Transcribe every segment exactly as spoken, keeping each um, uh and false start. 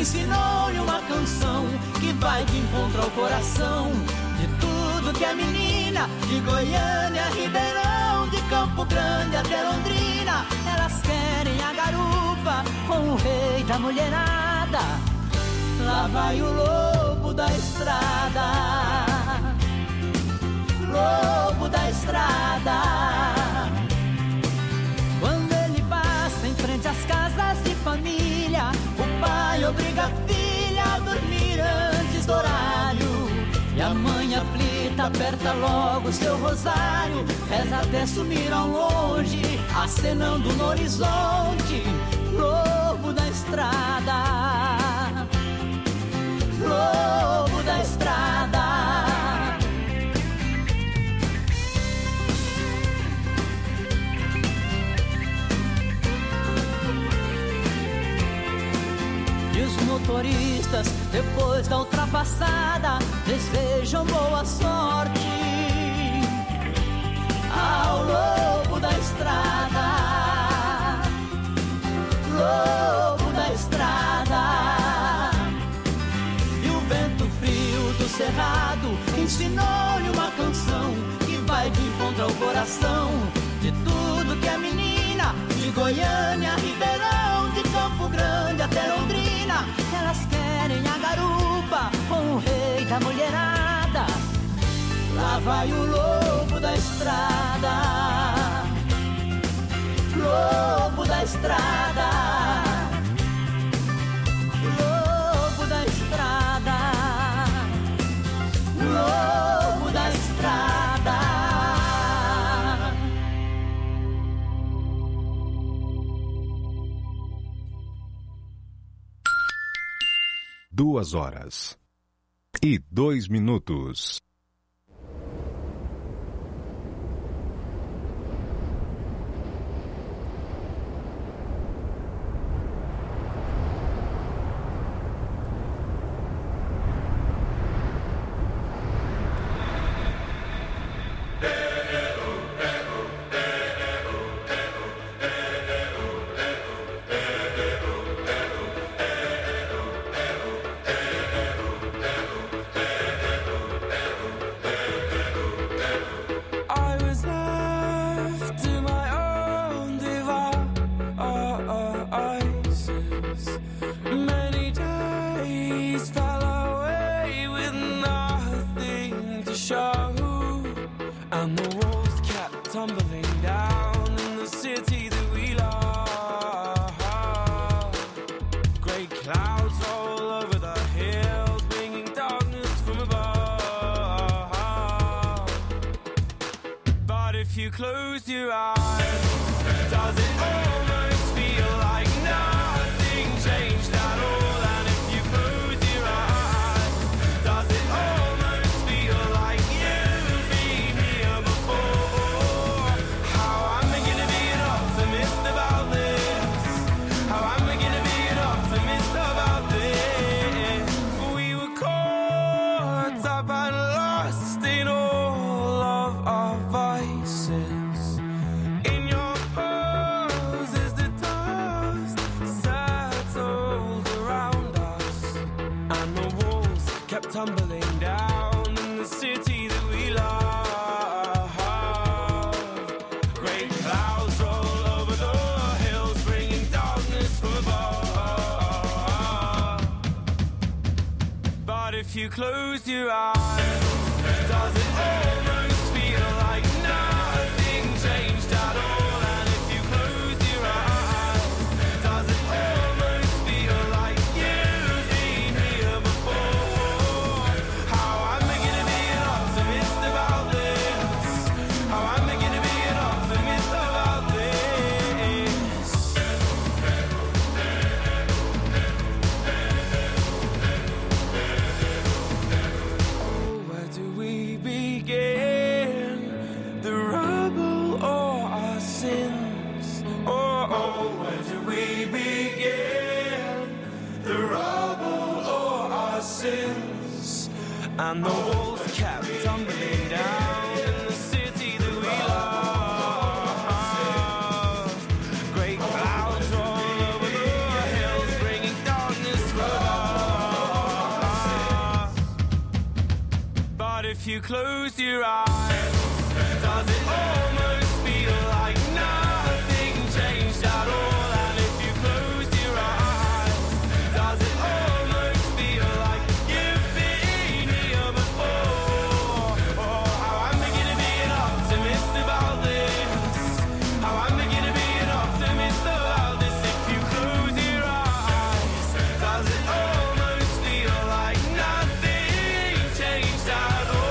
ensinou-lhe uma canção que vai de encontro ao coração de tudo que é menina, de Goiânia a Ribeirão, de Campo Grande até Londrina. Elas querem a garupa com o rei da mulherada. Lá vai o lobo da estrada, lobo da estrada. Quando ele passa em frente às casas de família, o pai obriga a filha a dormir antes do horário. E a mãe aflita aperta logo seu rosário, reza até sumir ao longe, acenando no horizonte. Lobo da estrada, lobo da estrada. E os motoristas, depois da ultrapassada, desejam boa sorte ao lobo da estrada, lobo da estrada. E o vento frio do cerrado ensinou-lhe uma canção que vai de encontro ao coração de tudo que é menina, de Goiânia a Ribeirão, de Campo Grande até Londrina. Elas querem a garupa com o rei da mulherada. Lá vai o lobo da estrada, lobo da estrada, lobo da estrada, lobo da estrada. Duas horas e dois minutos. If you close your eyes, does it almost feel like nothing changed at all? And if you close your eyes, does it almost feel like you've been here before? How am I gonna be an optimist about this? How am I gonna be an optimist about this? And the walls kept tumbling down in the city that we love. Great clouds roll over the hills, bringing darkness from above. if you close your eyes, does it almost feel like nothing changed at all? And if you close your eyes, does it almost feel like you've been here before? Oh, how I'm beginning to be an optimist about this. How I'm beginning to be an optimist about this. If you close your eyes, does it almost feel like nothing changed at all?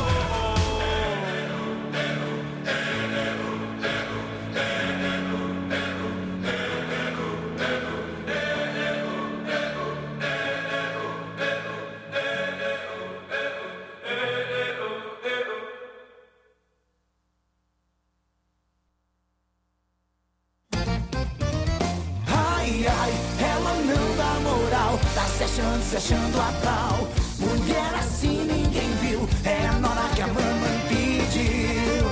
Ai, ai, ela não dá moral, tá se achando, se achando a tal. Mulher assim ninguém viu, é a nora que a mamãe pediu.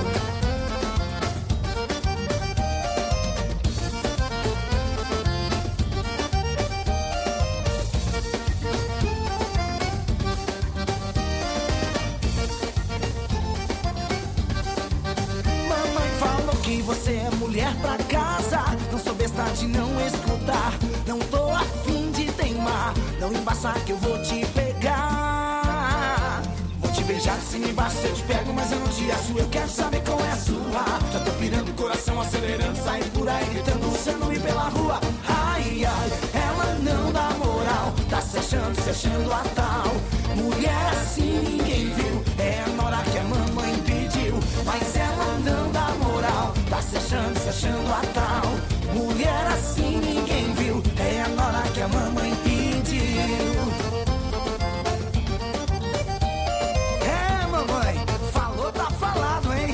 Mamãe falou que você é mulher pra casa. Não sou besta de não escutar. Não tô afim de teimar. Não embaçar que eu vou te pegar. Vou te beijar se me basta eu te pego, mas eu não te acho. Eu quero saber qual é a sua. Já tô pirando o coração, acelerando. Sair por aí gritando, usando-me pela rua. Ai, ai, ela não dá moral. Tá se achando, se achando a tal. Mulher assim ninguém viu, é a nora que a mamãe pediu. Mas ela não dá moral, tá se achando, se achando a tal. Mulher assim ninguém viu, é a nora que a mamãe pediu. É, mamãe, falou, tá falado, hein?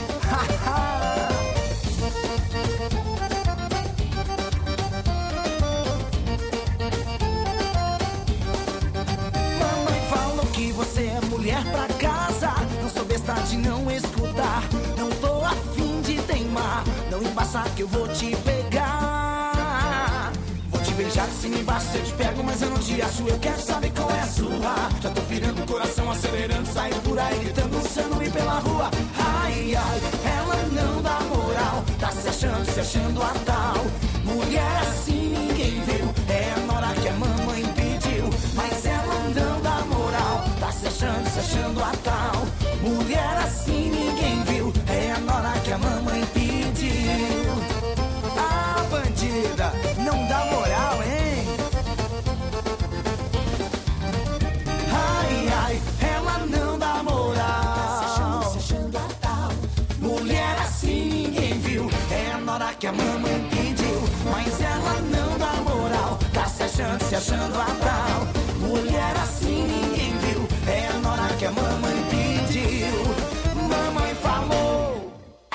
Mamãe falou que você é mulher pra casa. Não sou besta de não escutar. Não tô afim de teimar. Não embaçar que eu vou te pegar. Vou te beijar se me basta eu te pego, mas eu não te acho. Eu quero saber qual é a sua. Já tô pirando o coração, acelerando. Sair por aí gritando, usando-me pela rua. Ai, ai, ela não dá moral. Tá se achando, se achando a tal. Mulher assim ninguém viu, é a nora que a mamãe pediu. Mas ela não dá moral, tá se achando, se achando a tal. Mulher assim ninguém viu, é a nora que a mamãe pediu. Ah, bandida, não dá moral, hein? Ai, ai, ela não dá moral. Se achando, se achando a tal. Mulher assim ninguém viu, é a nora que a mamãe pediu. Mas ela não dá moral, tá se achando, se achando a tal. Mulher assim ninguém viu, é a nora que a mamãe pediu. Mamãe falou.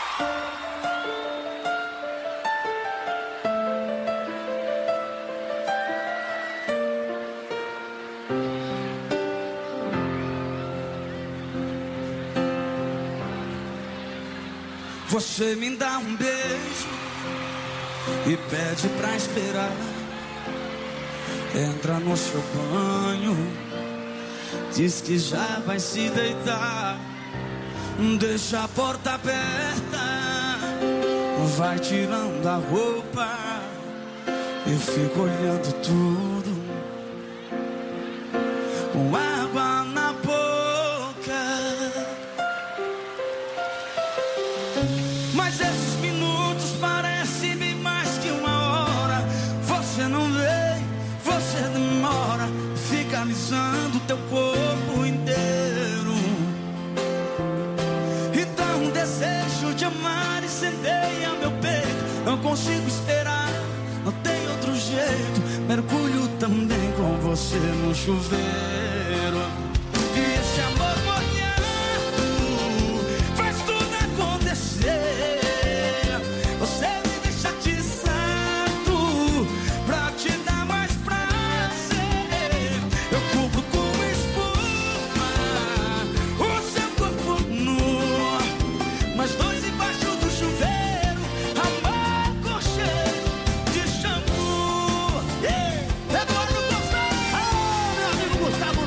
Você me dá um beijo e pede pra esperar. Entra no seu banho, diz que já vai se deitar. Deixa a porta aberta, vai tirando a roupa. Eu fico olhando tudo com água na boca. Mas esses minutos parecem bem mais que uma hora. Você não vem, você demora. Fica alisando teu corpo inteiro. Então um desejo de amar incendeia meu peito. Não consigo esperar, não tem outro jeito. Mergulho também com você no chuveiro. E esse amor molhado faz tudo acontecer. Você me deixa atiçado pra te dar mais prazer. Eu cubro com espuma o seu corpo nu, mas dois embaixo do chuveiro, amor com cheiro de shampoo. Yeah. Eduardo Gustavo, oh, meu amigo Gustavo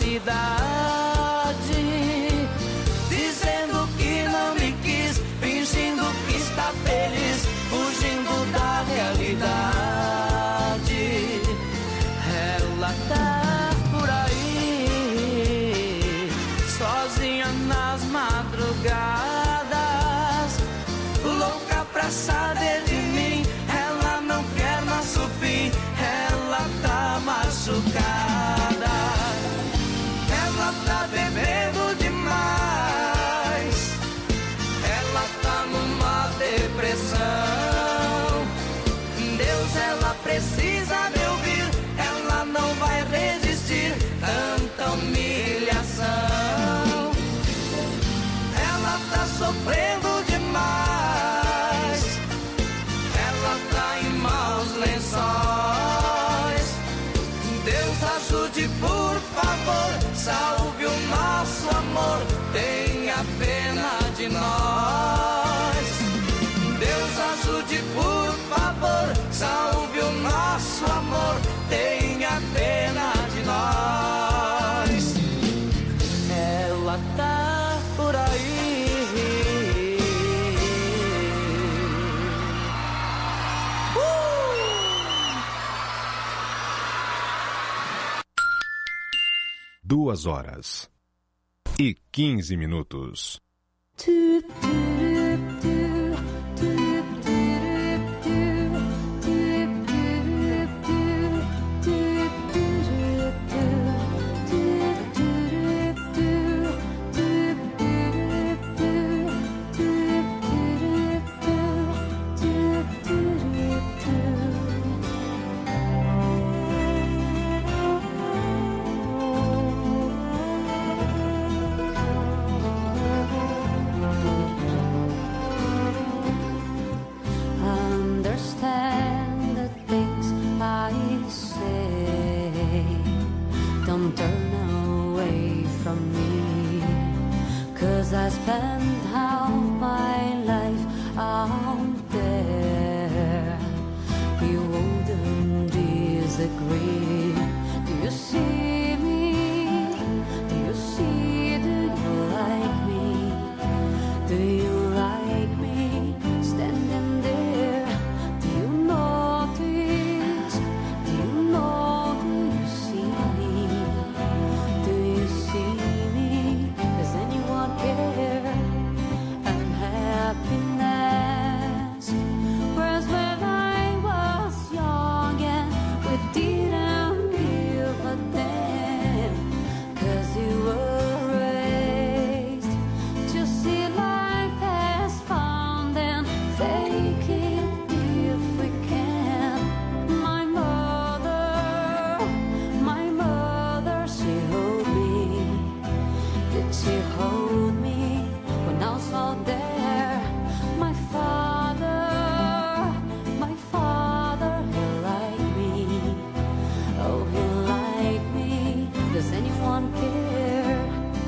cidade, dizendo que não me quis, fingindo que está feliz, fugindo da realidade. Ela tá por aí, sozinha nas madrugadas, louca pra saber de mim. Ela não quer nosso fim, ela tá machucada. Ela tá bebendo demais, ela tá numa depressão. Deus, ela precisa me ouvir, ela não vai resistir tanta humilhação. Ela tá sofrendo demais, ela tá em maus lençóis. Deus, ajude, por favor, salve o nosso amor, tenha pena de nós. Deus, ajude, por favor, salve o nosso amor, tenha pena de nós. Ela tá por aí. Uh! Duas horas e quinze minutos. I spent half my life out there. You wouldn't disagree. Do you see me? Do you see? Do you like me? Do you like me standing there? Do you notice? Do you know? Do you see me? Do you see me? Does anyone care? And happiness, whereas when I was young and we didn't give a damn, 'cause you were raised to see life as fun and take it if we can. My mother, my mother, she hold me. Did she hold me when I was out there? My father, my father, he liked me. Oh, he liked me. Does anyone care?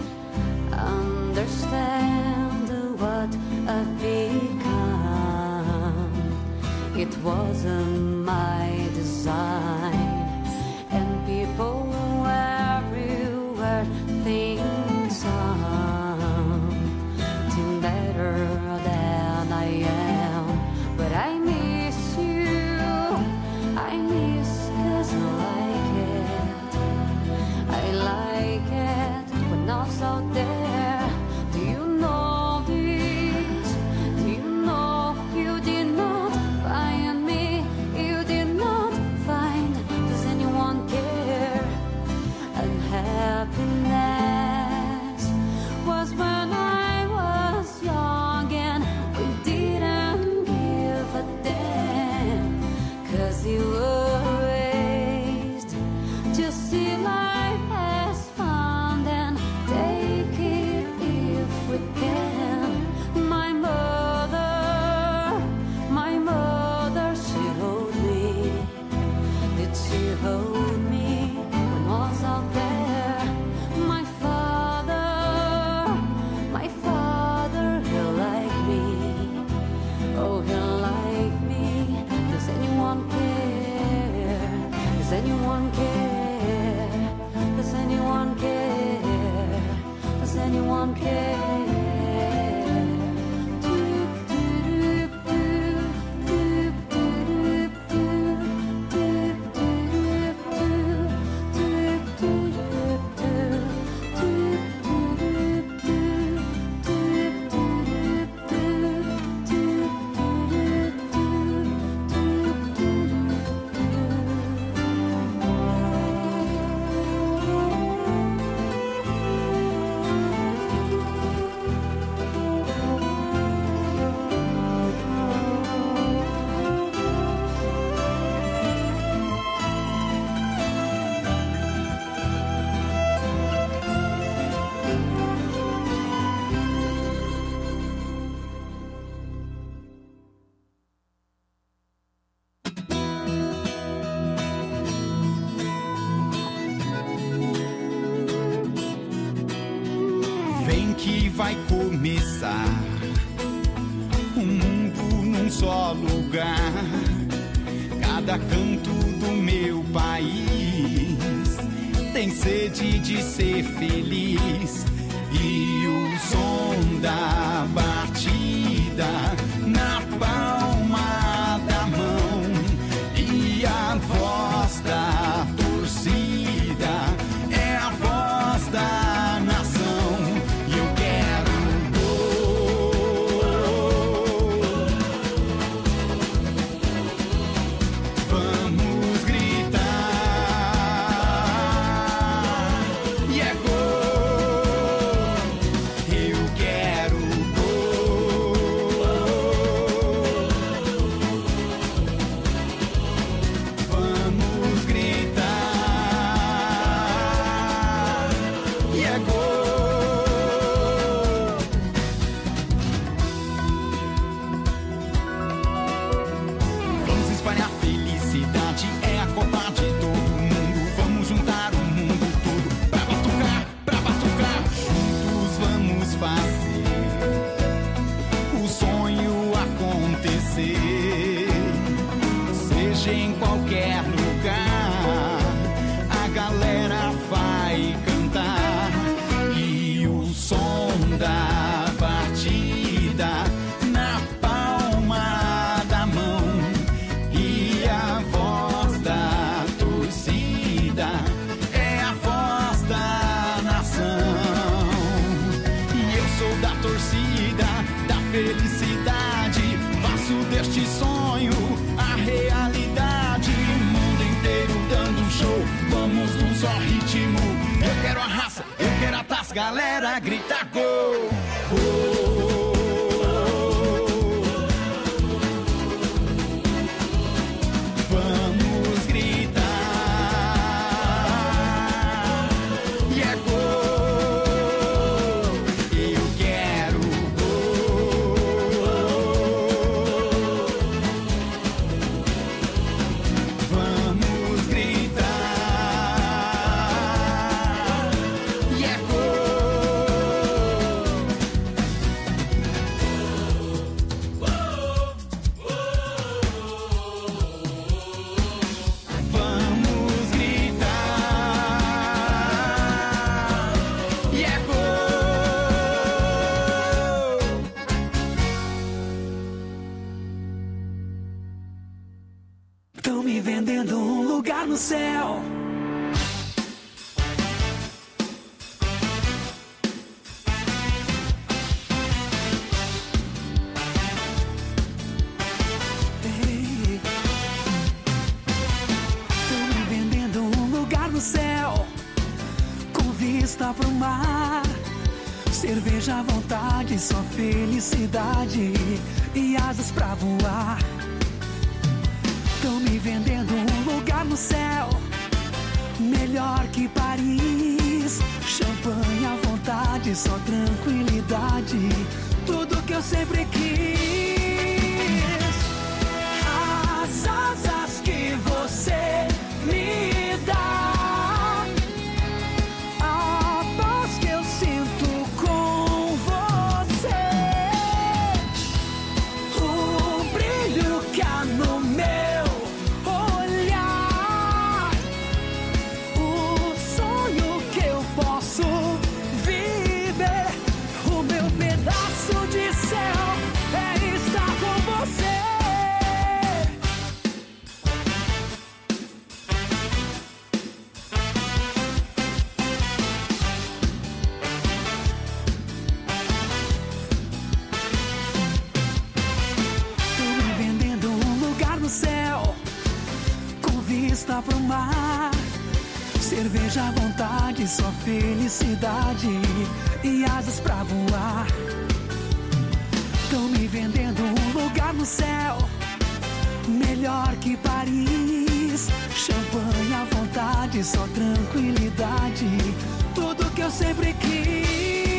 Understand what I've become. It wasn't my design, and people everywhere think something better than I am. But I miss you, I miss 'cause I like it, I like it. don't care. Vai começar um mundo num só lugar. Cada canto do meu país tem sede de ser feliz. E o som da batida na palma da mão e a voz da torcida é a voz da nação. Galera, grita gol, gol. Vamos gritar. E é gol. Eu quero gol. Vamos gritar. E é gol. Tão me vendendo um lugar no céu. Ei. Tão me vendendo um lugar no céu, com vista pro mar, cerveja à vontade, só felicidade e asas pra voar. Estão me vendendo um lugar no céu, melhor que Paris. Champanhe à vontade, só tranquilidade, tudo que eu sempre quis. As asas que você me dá, a paz que eu sinto com você, o brilho que há no meu olhar, o sonho que Haja vontade, só felicidade e asas pra voar. Tão me vendendo um lugar no céu, melhor que Paris. Champanhe à vontade, só tranquilidade, tudo que eu sempre quis.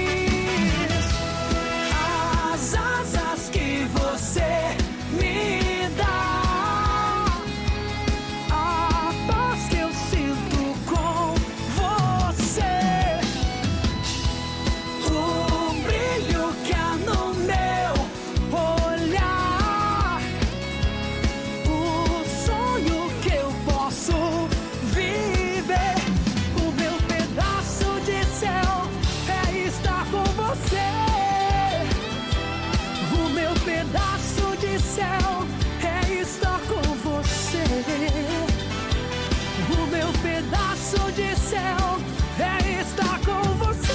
As asas que você me dá, a paz que eu sinto com você, o brilho que há no meu olhar, o sonho que eu posso viver. O meu pedaço de céu é estar com você. O meu pedaço de céu é estar com você. O meu pedaço de céu é estar com você.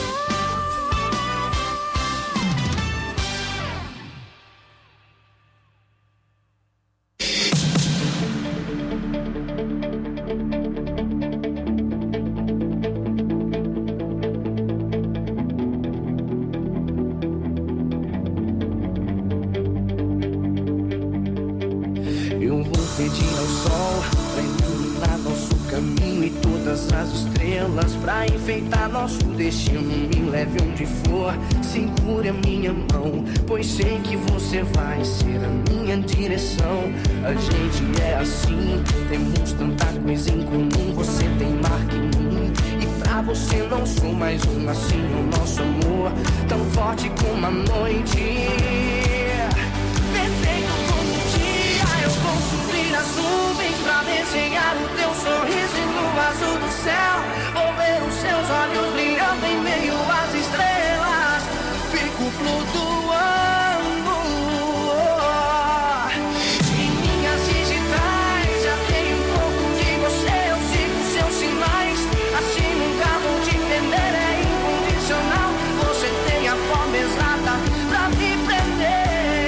Eu vou pedir ao sol pra iluminar nosso caminho e todas as estrelas pra enfeitar nosso destino. Me leve onde for, segure a minha mão, pois sei que você vai ser a minha direção. A gente é assim, temos tanta coisa em comum. Você tem marca em mim e pra você não sou mais um. Assim é o nosso amor, tão forte como a noite. Perfeito como o dia, eu vou subir as nuvens pra desenhar o teu sorriso e no azul do céu vou ver os seus olhos brilhando em meio às estrelas. Fico flutuando em minhas digitais, já tenho um pouco de você, eu sigo seus sinais, assim nunca vou te perder, é incondicional. Você tem a forma exata pra me prender.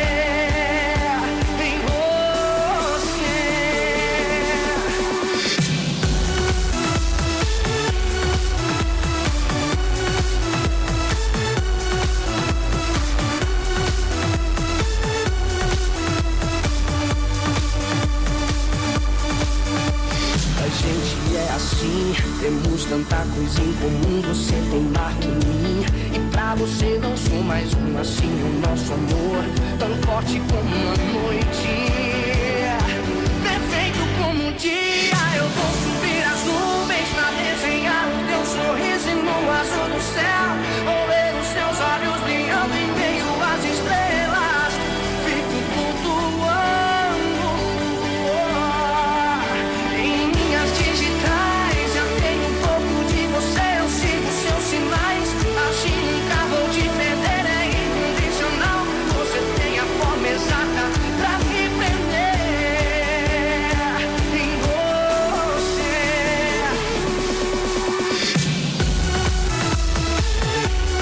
Assim, temos tanta coisa em comum. Você tem marca em mim e pra você não sou mais um. Assim é o nosso amor, tão forte como a noite, perfeito como o dia. Eu vou subir as nuvens pra desenhar o teu sorriso e no azul do céu vou ver os seus olhos brilhando em meio às estrelas. Fico flutuando em minhas digitais, já tenho um pouco de você, eu sigo seus sinais, assim nunca vou te perder, é incondicional. Você tem a forma exata pra me prender em você.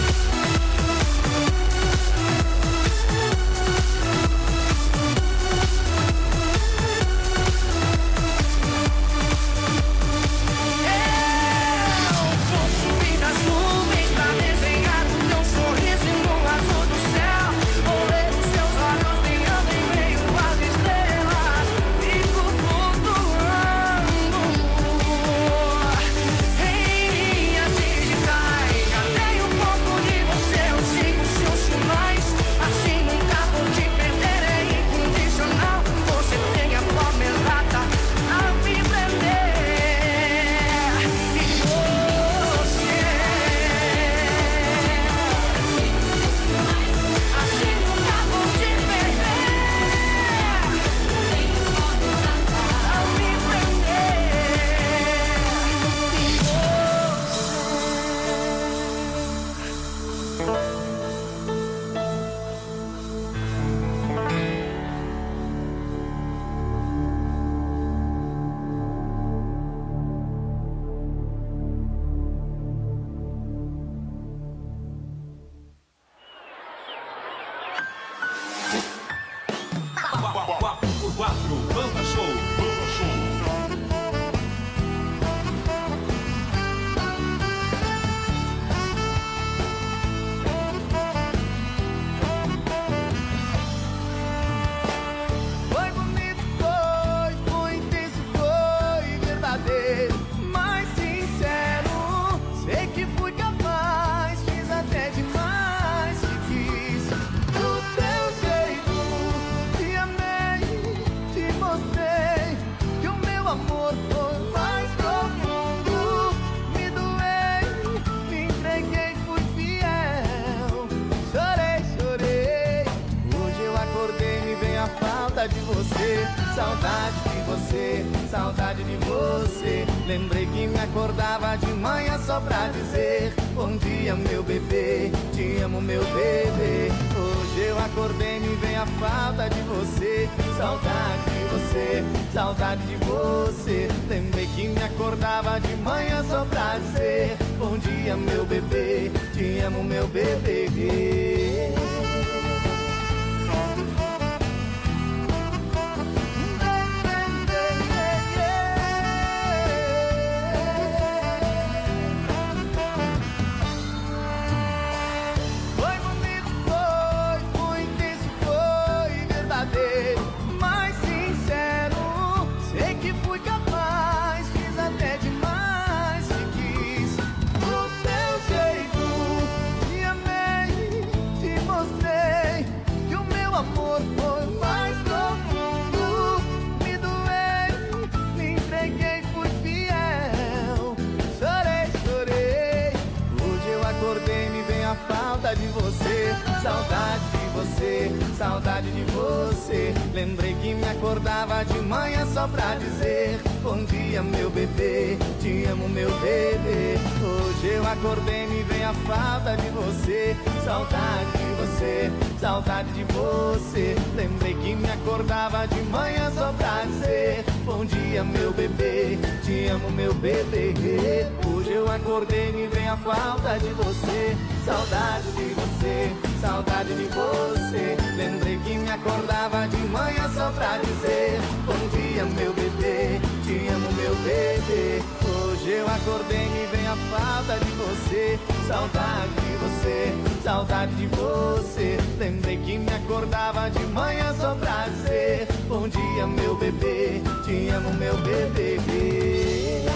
falta de você, saudade de você, saudade de você. Lembrei que me acordava de manhã só pra dizer bom dia, meu bebê, te amo, meu bebê. Hoje eu acordei, me vem a falta de você, saudade de você, saudade de você. Lembrei que me acordava de manhã só pra dizer bom dia, meu bebê, te amo, meu bebê. Falta de você, saudade de você, saudade de você. Lembrei que me acordava de manhã só pra dizer bom dia, meu bebê, te amo, meu bebê. Hoje eu acordei, me vem a falta de você, saudade de você, saudade de você. Lembrei que me acordava de manhã só pra dizer bom dia, meu bebê, te amo, meu bebê. Hoje eu acordei, me vem a falta de você, saudade de você, saudade de você. Lembrei que me acordava de manhã só pra dizer bom dia, meu bebê, te amo, meu bebê. Hoje eu acordei, me vem a falta de você, saudade de você, saudade de você. Lembrei que me acordava de manhã só pra dizer bom dia, meu bebê, te amo, meu bebê.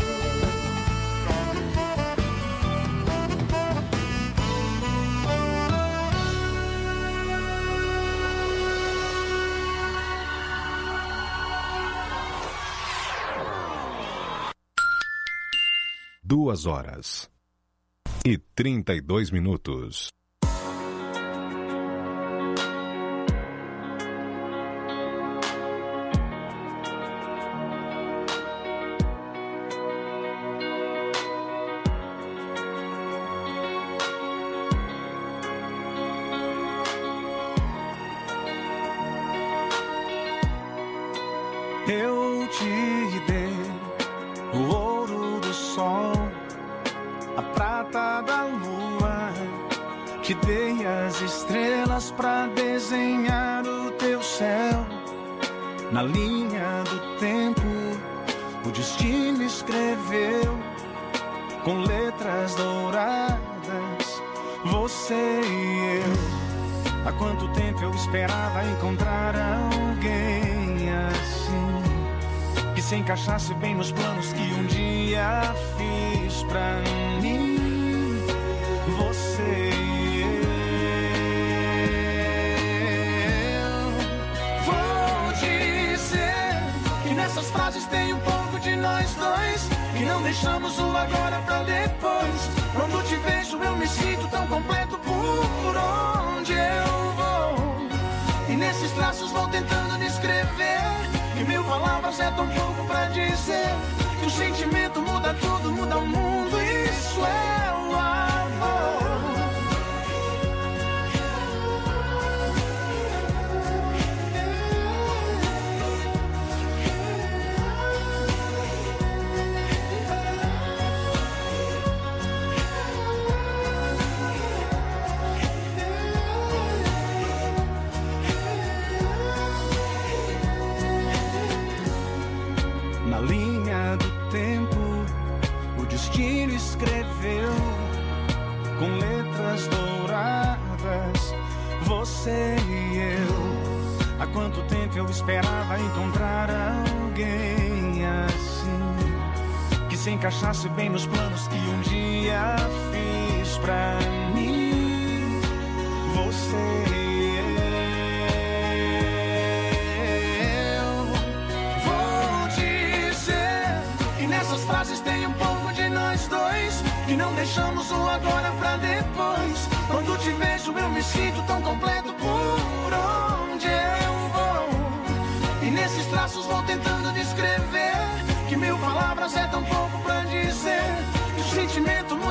Duas horas e trinta e dois minutos. Eu te dei o ouro do sol, a prata da lua, te dei as estrelas pra desenhar o teu céu. Na linha do tempo, o destino escreveu com letras douradas, você e eu. Há quanto tempo eu esperava encontrar alguém assim, que se encaixasse bem nos planos que um dia fiz pra mim, você e eu. Vou dizer que nessas frases tem um pouco de nós dois, que não deixamos o agora pra depois. Quando te vejo eu me sinto tão completo por onde eu vou, e nesses traços vou tentando descrever que mil palavras é tão pouco pra dizer que o sentimento muda tudo, muda o mundo, isso é o amor. Na linha do tempo, o destino escreveu com letras douradas, você e eu. Há quanto tempo eu esperava encontrar alguém assim, que se encaixasse bem nos planos que um dia fiz pra mim, você e essas frases tem um pouco de nós dois, que não deixamos o agora pra depois. Quando te vejo eu me sinto tão completo por onde eu vou,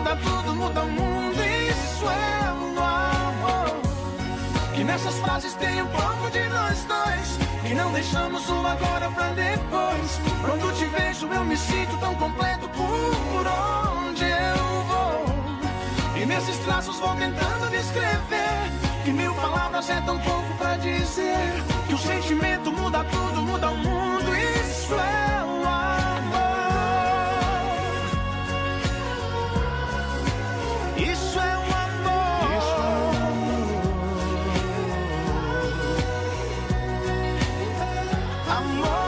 muda tudo, muda o mundo. Isso é o amor. Que nessas frases tem um pouco de nós dois, e não deixamos o agora pra depois. Quando te vejo eu me sinto tão completo por onde eu vou. E nesses traços vou tentando descrever que mil palavras é tão pouco pra dizer que o sentimento muda tudo, muda o mundo. Isso é o amor. Isso é o amor. Isso é o amor. Amor.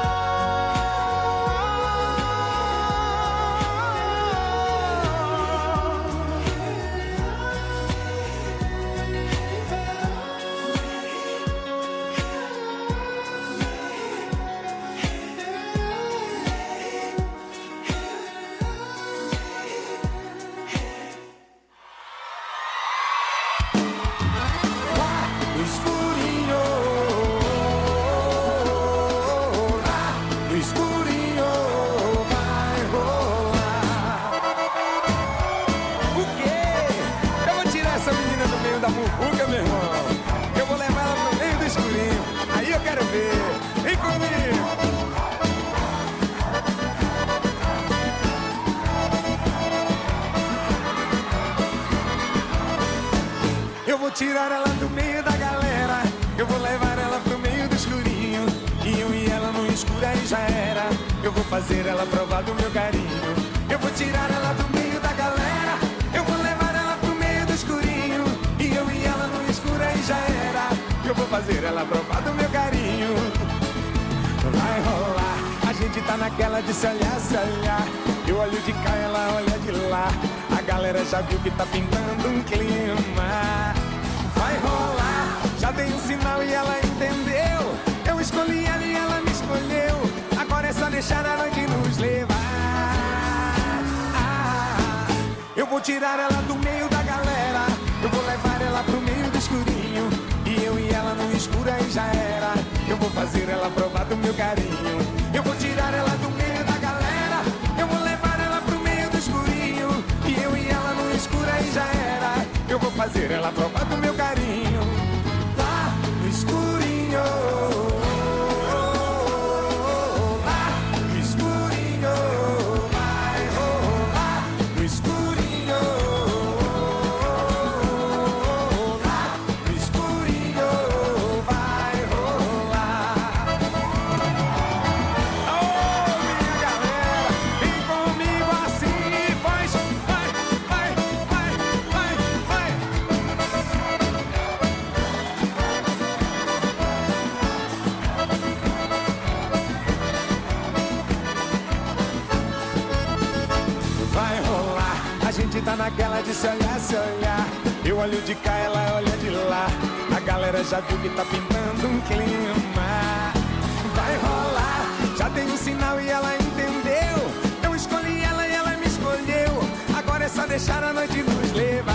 Tirar ela do meio da galera, eu vou levar ela pro meio do escurinho, e eu e ela no escuro aí já era. Eu vou fazer ela provar do meu carinho. Eu vou tirar ela do meio da galera, eu vou levar ela pro meio do escurinho, e eu e ela no escuro aí já era. Eu vou fazer ela provar do meu carinho. Vai rolar, a gente tá naquela de se olhar, se olhar. Eu olho de cá, ela olha de lá. A galera já viu que tá pintando um clima. Vai rolar, já dei um sinal e ela entendeu. Eu escolhi ela e ela me escolheu. Agora é só deixar a noite nos levar. ah, Eu vou tirar ela do meio da galera, eu vou levar ela pro meio do escurinho, e eu e ela no escuro aí já era. Eu vou fazer ela provar do meu carinho. Eu vou tirar ela do meio da galera, eu vou levar ela pro meio do escurinho, e eu e ela no escuro aí já era. Eu vou fazer ela provar do meu carinho. Lá no escurinho, lá no escurinho, vai rolar. No escurinho, lá no escurinho, vai rolar. Oh, minha galera, vem comigo assim e faz. Vai, vai, vai, vai, vai. Vai rolar, a gente tá naquela de se olhar, se olhar. Eu olho de cá, ela olha de lá. A galera já viu que tá pintando um clima. Vai rolar, já dei um sinal e ela entendeu. Eu escolhi ela e ela me escolheu. Agora é só deixar a noite nos levar.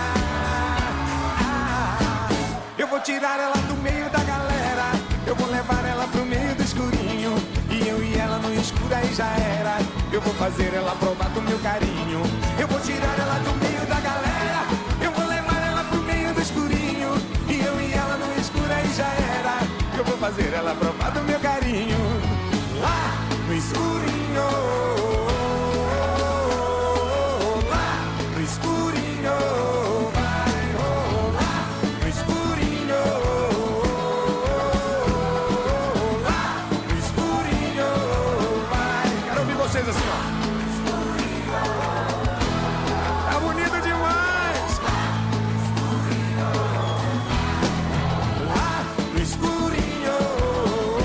ah, Eu vou tirar ela do meio da galera, eu vou levar ela pro meio do escurinho, e eu e ela no escuro aí já era. Eu vou fazer ela provar do meu carinho. Eu vou tirar ela do meio da galera, eu vou levar ela pro meio do escurinho, e eu e ela no escuro aí já era. Eu vou fazer ela provar do meu carinho. Lá no escurinho, lá no escurinho, vai rolar. No escurinho, lá no escurinho, vai. Quero ouvir vocês assim, ó. Tá bonito demais. Lá no escurinho,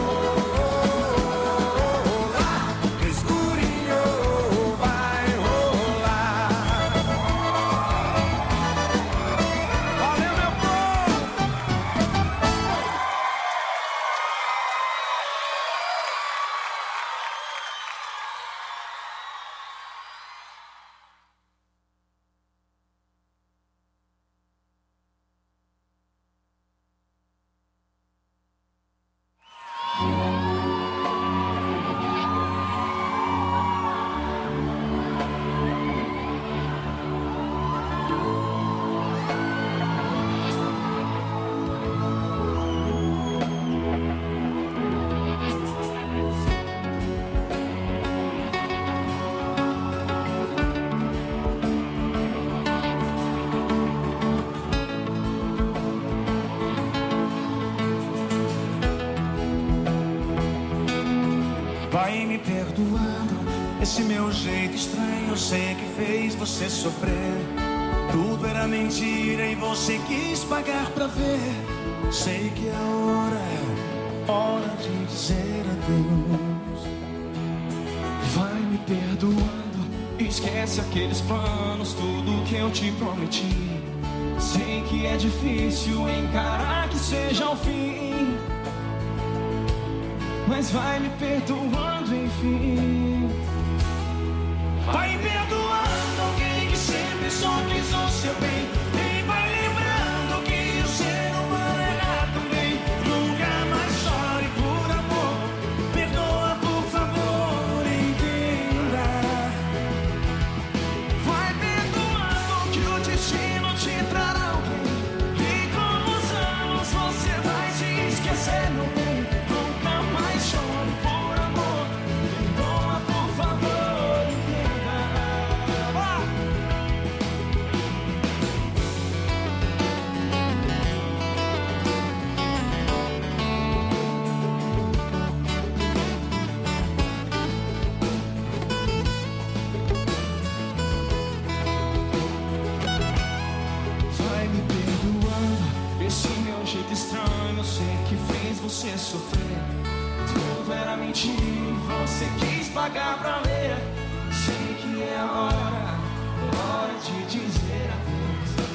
me perdoando esse meu jeito estranho. Eu sei que fez você sofrer. Tudo era mentira e você quis pagar pra ver. Sei que é hora, hora de dizer adeus. Vai me perdoando, esquece aqueles planos, tudo que eu te prometi. Sei que é difícil encarar que seja o fim, mas vai me perdoando enfim. Vai me perdoando alguém que sempre só quis o seu bem. E vai lembrando que o ser humano erra também. Nunca mais chore por amor. Perdoa, por favor, entenda. Vai perdoando que o destino te trará alguém. E com os anos você vai se esquecer, meu bem. Nunca mais chore por amor. Perdoa, por favor. Estranho, eu sei que fez você sofrer. Tudo era mentira, você quis pagar pra ver. Sei que é hora, hora de dizer adeus.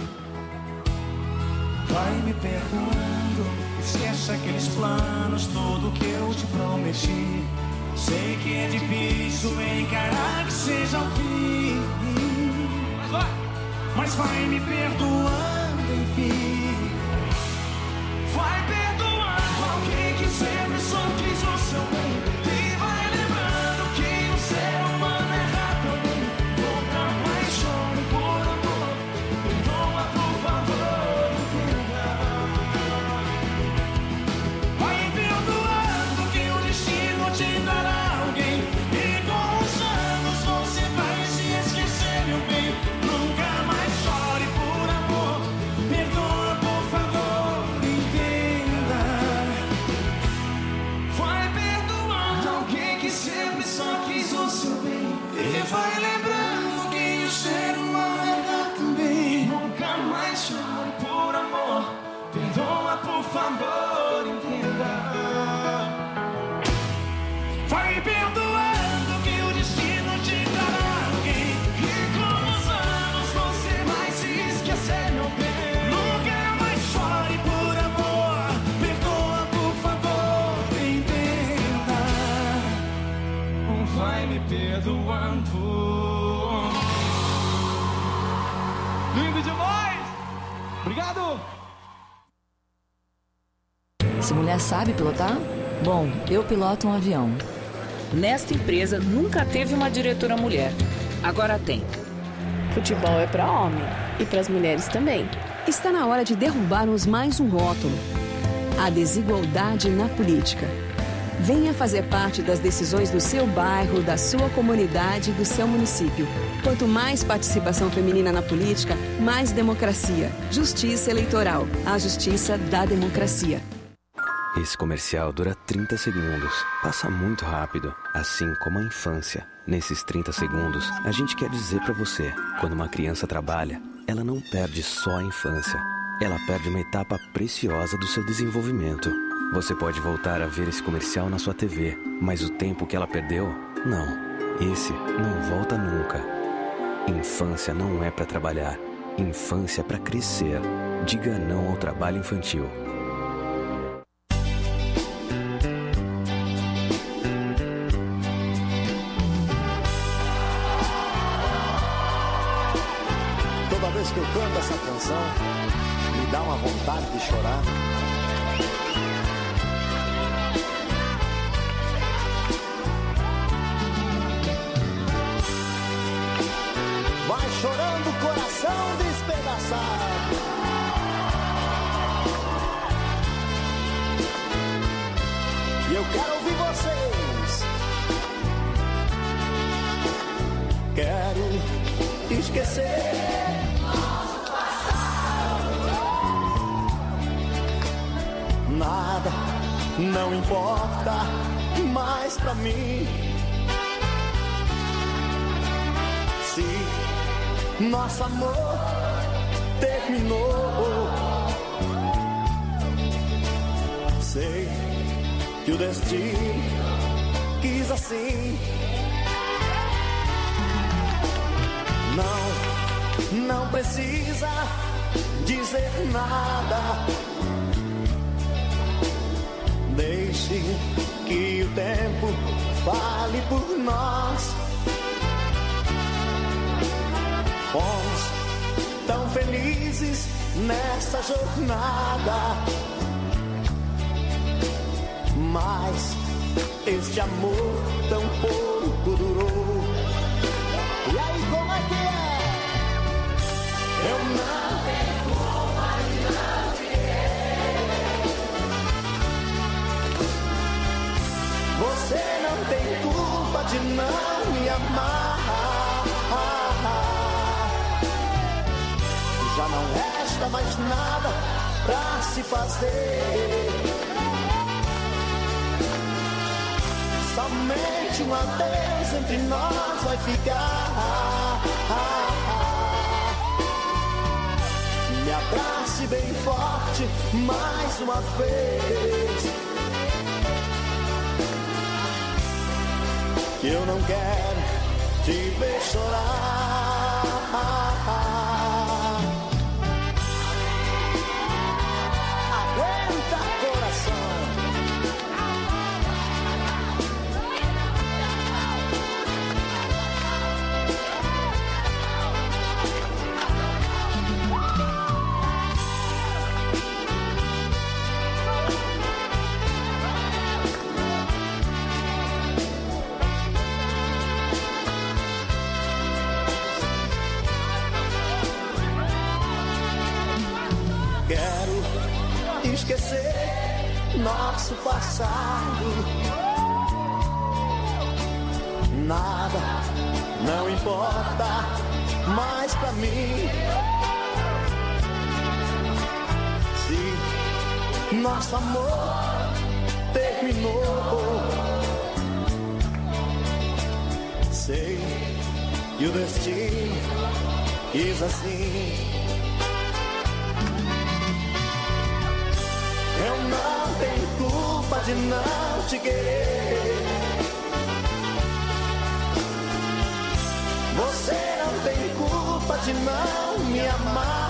Vai me perdoando, esquece aqueles planos, tudo que eu te prometi. Sei que é difícil encarar que seja o fim, mas vai, mas vai me perdoando enfim. Vai perdoando alguém que sempre só quis o seu bem. E vai lembrando que o ser humano erra também. Nunca mais chore por amor. Perdoa, por favor, entenda. Vai perdoando que o destino te dará alguém. E com os anos você vai se esquecer, meu bem. Nunca mais chore por amor. Perdoa, por favor. E vai lembrando que o ser humano erra também. Nunca mais chore por amor. Perdoa, por favor, entenda. Vai perdoando que o destino te dará alguém. E com os anos você vai se esquecer, meu bem. Nunca mais chore por amor. Perdoa, por favor, entenda. Vai me perdoando. Lindo demais! Obrigado! Se mulher sabe pilotar? Bom, eu piloto um avião. Nesta empresa nunca teve uma diretora mulher. Agora tem. Futebol é para homem e para as mulheres também. Está na hora de derrubarmos mais um rótulo: a desigualdade na política. Venha fazer parte das decisões do seu bairro, da sua comunidade e do seu município. Quanto mais participação feminina na política, mais democracia. Justiça Eleitoral. A justiça da democracia. Esse comercial dura trinta segundos. Passa muito rápido, assim como a infância. Nesses trinta segundos, a gente quer dizer pra você: quando uma criança trabalha, ela não perde só a infância. Ela perde uma etapa preciosa do seu desenvolvimento. Você pode voltar a ver esse comercial na sua T V, mas o tempo que ela perdeu, não. Esse não volta nunca. Infância não é pra trabalhar. Infância é pra crescer. Diga não ao trabalho infantil. Toda vez que eu canto essa canção, me dá uma vontade de chorar. Vai chorando o coração despedaçado. E eu quero ouvir vocês. Quero esquecer nosso passado. Nada não importa mais pra mim. nosso amor terminou. Sei que o destino quis assim. Não, não precisa dizer nada. Deixe que o tempo fale por nós. Fomos tão felizes nessa jornada, mas este amor tão pouco durou. E aí, como é que é? Eu não tenho culpa de não te querer. Você não tem culpa de não me amar. Já não resta mais nada pra se fazer. Somente um adeus entre nós vai ficar. Me abrace bem forte mais uma vez, que eu não quero te ver chorar. Aguenta, coração. Quero esquecer nosso passado. Nada, não importa mais pra mim. Se nosso amor terminou, sei que o destino quis assim. Eu não tenho culpa de não te querer. Você não tem culpa de não me amar.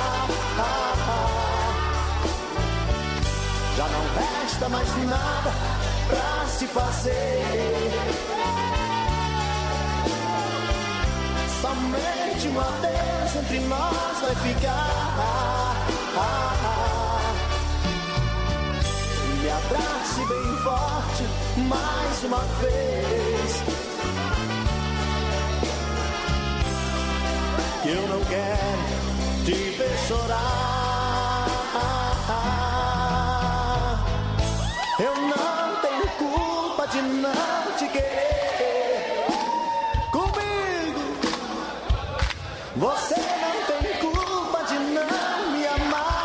Já não resta mais nada pra se fazer. Somente um adeus entre nós vai ficar. Me abrace bem forte mais uma vez, que eu não quero te ver chorar. Eu não tenho culpa de não te querer. Comigo você não tem culpa de não me amar.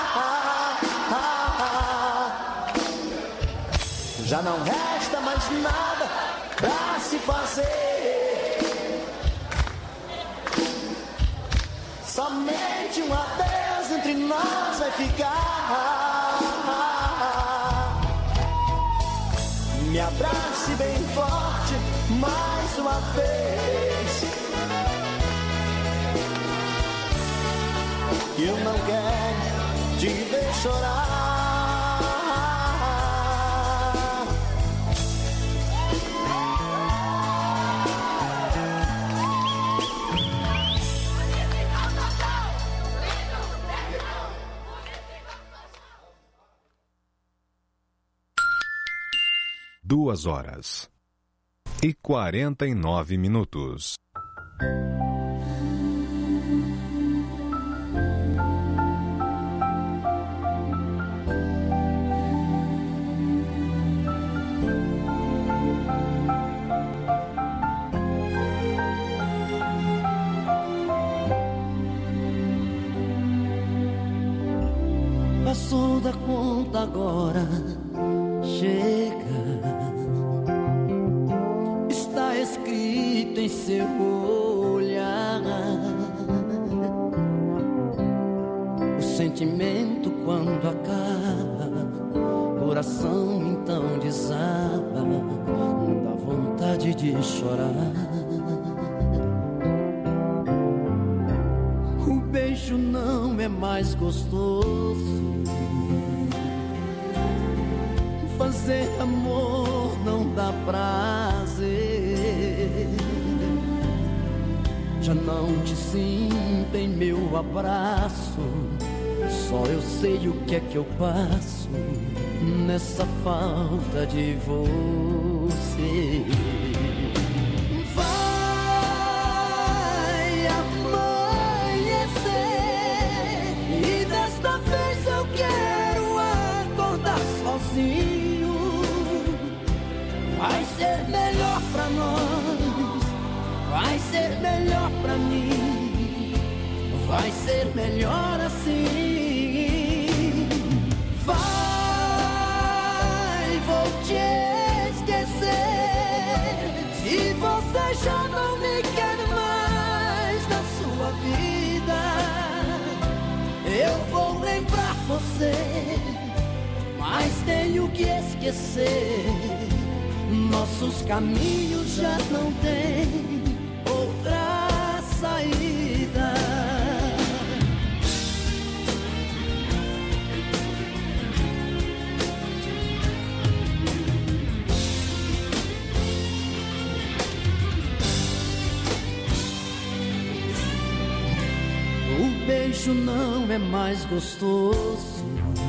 Já não resta mais nada pra se fazer. Somente um adeus entre nós vai ficar. Me abrace bem forte mais uma vez, que eu não quero te ver chorar. Duas horas e quarenta e nove minutos. Passou da conta agora, chega. Está escrito em seu olhar. O sentimento quando acaba, coração então desaba, dá vontade de chorar. O beijo não é mais gostoso, fazer amor não dá prazer. Já não te sinto em meu abraço, só eu sei o que é que eu passo nessa falta de você. Vai amanhecer e desta vez eu quero acordar sozinho. Vai ser melhor pra nós, vai ser melhor pra mim, vai ser melhor assim. Vai, vou te esquecer. Se você já não me quer mais na sua vida, eu vou lembrar você, mas tenho que esquecer. Nossos caminhos já não têm outra saída. O beijo não é mais gostoso,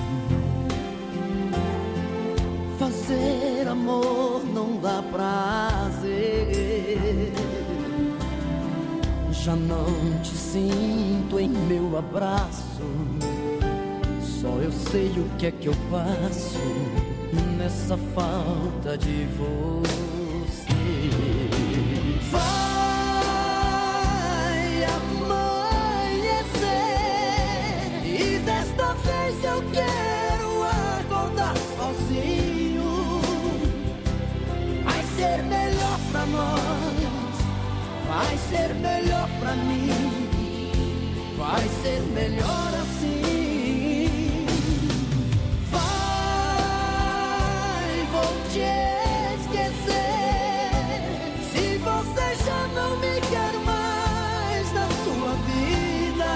fazer amor não dá prazer. Já não te sinto em meu abraço, só eu sei o que é que eu passo nessa falta de você. Vai amanhecer e desta vez eu quero acordar sozinho. Vai ser melhor pra nós, vai ser melhor pra mim, vai ser melhor assim. Vai, vou te esquecer. Se você já não me quer mais na sua vida,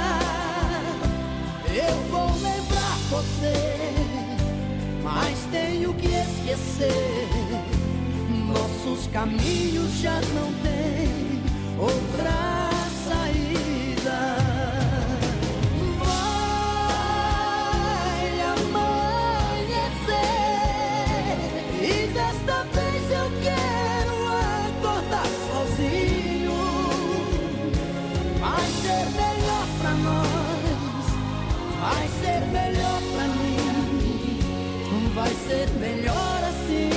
eu vou lembrar você, mas tenho que esquecer. Nossos caminhos já não têm outra saída. Vai amanhecer e desta vez eu quero acordar sozinho. Vai ser melhor pra nós, vai ser melhor pra mim, vai ser melhor assim.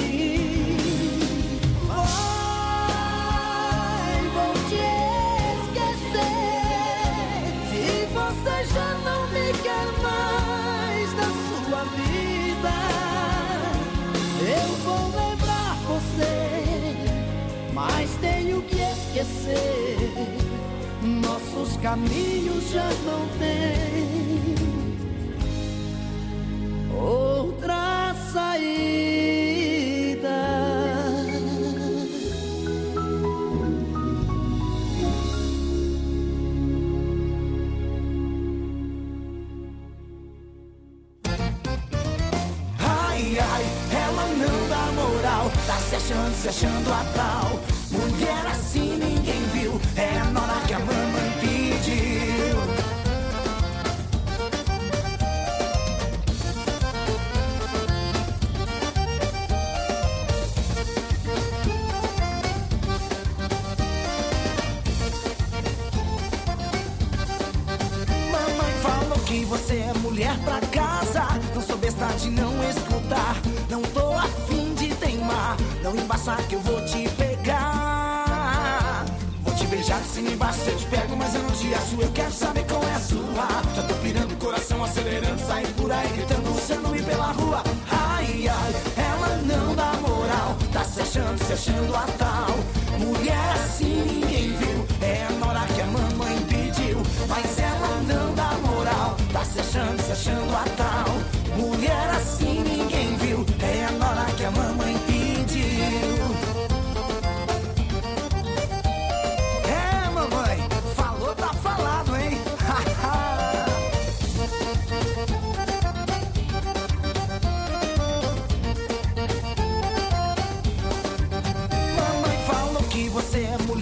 Já não me quer mais na sua vida, eu vou lembrar você, mas tenho que esquecer. Nossos caminhos já não têm outra saída. Tá se achando, se achando a tal. Mulher assim ninguém viu, é a nora que a mamãe pediu. Mamãe falou que você é mulher pra casa. Não sou besta de não escutar. Não tô afim de teimar, não embaçar que eu vou te pegar. Vou te beijar de cima e embaixo, eu te pego, mas eu não te acho. Eu quero saber qual é a sua. Já tô pirando o coração, acelerando, sair por aí gritando o seu nome pela rua. Ai, ai, ela não dá moral, tá se achando, se achando a tal. Mulher assim ninguém viu, é a nora que a mamãe pediu. Mas ela não dá moral, tá se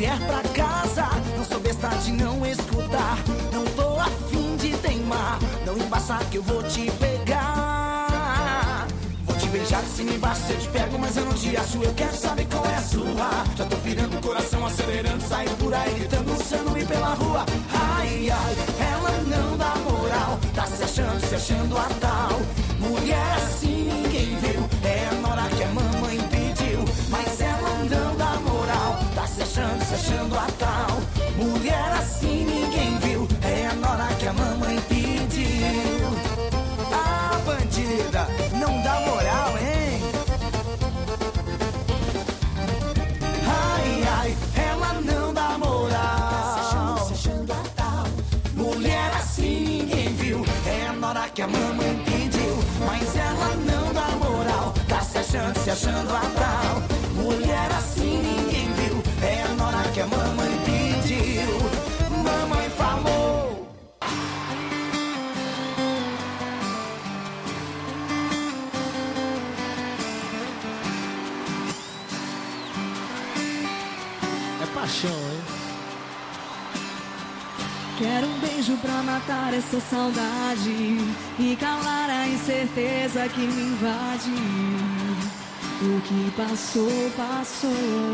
mulher pra casa. Não sou besta de não escutar. Não tô afim de teimar. Não embaça que eu vou te pegar. Vou te beijar se me basta, eu te pego, mas eu não te acho. Eu quero saber qual é a sua. Já tô pirando o coração, acelerando, saio por aí gritando, dançando e pela rua. Ai, ai, ela não dá moral. Tá se achando, se achando a tal. Mulher assim ninguém viu. É a Nora que a mamãe pediu. Mas ela não dá moral. Tá se achando, se achando a tal. Mulher assim ninguém viu. É a Nora que a mamãe pediu. Ah, bandida, não dá moral, hein? Ai, ai, ela não dá moral. Se achando, se achando a tal. Mulher assim ninguém viu. É a Nora que a mamãe pediu. Mas ela não dá moral. Tá se achando, se achando a tal. Mulher assim ninguém viu. É a Nora que a mamãe pediu. Mamãe falou. É paixão, hein? Quero um beijo pra matar essa saudade e calar a incerteza que me invade. O que passou, passou.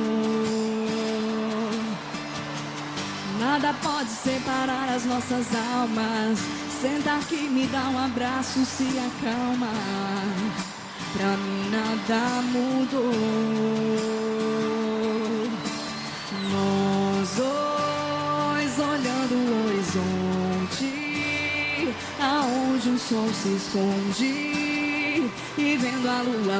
Nada pode separar as nossas almas. Senta aqui, me dá um abraço, se acalma. Pra mim nada mudou. Nós dois olhando o horizonte, aonde o sol se esconde, e vendo a lua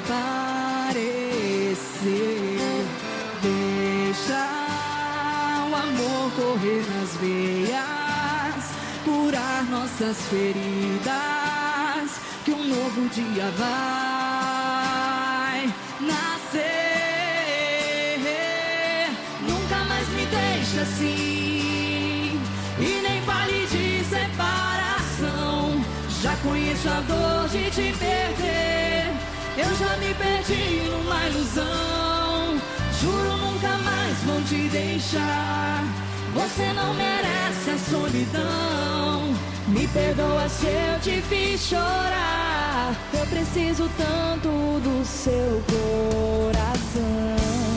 aparecer. Deixa o amor correr nas veias, curar nossas feridas, que um novo dia vai nascer. Nunca mais me deixa assim, e nem fale de separação. Já conheço a dor de te perder. Eu já me perdi numa ilusão. Juro nunca mais vou te deixar. Você não merece a solidão. Me perdoa se eu te fiz chorar. Eu preciso tanto do seu coração.